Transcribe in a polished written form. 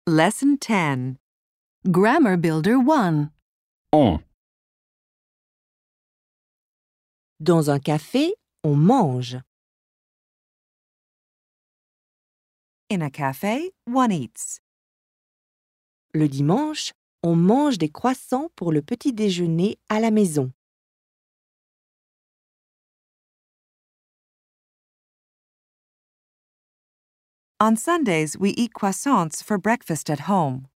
Lesson 10. Grammar Builder 1. On, Dans un café, on mange. In a cafe, one eats. Le dimanche, on mange des croissants pour le petit déjeuner à la maison. On Sundays, we eat croissants for breakfast at home.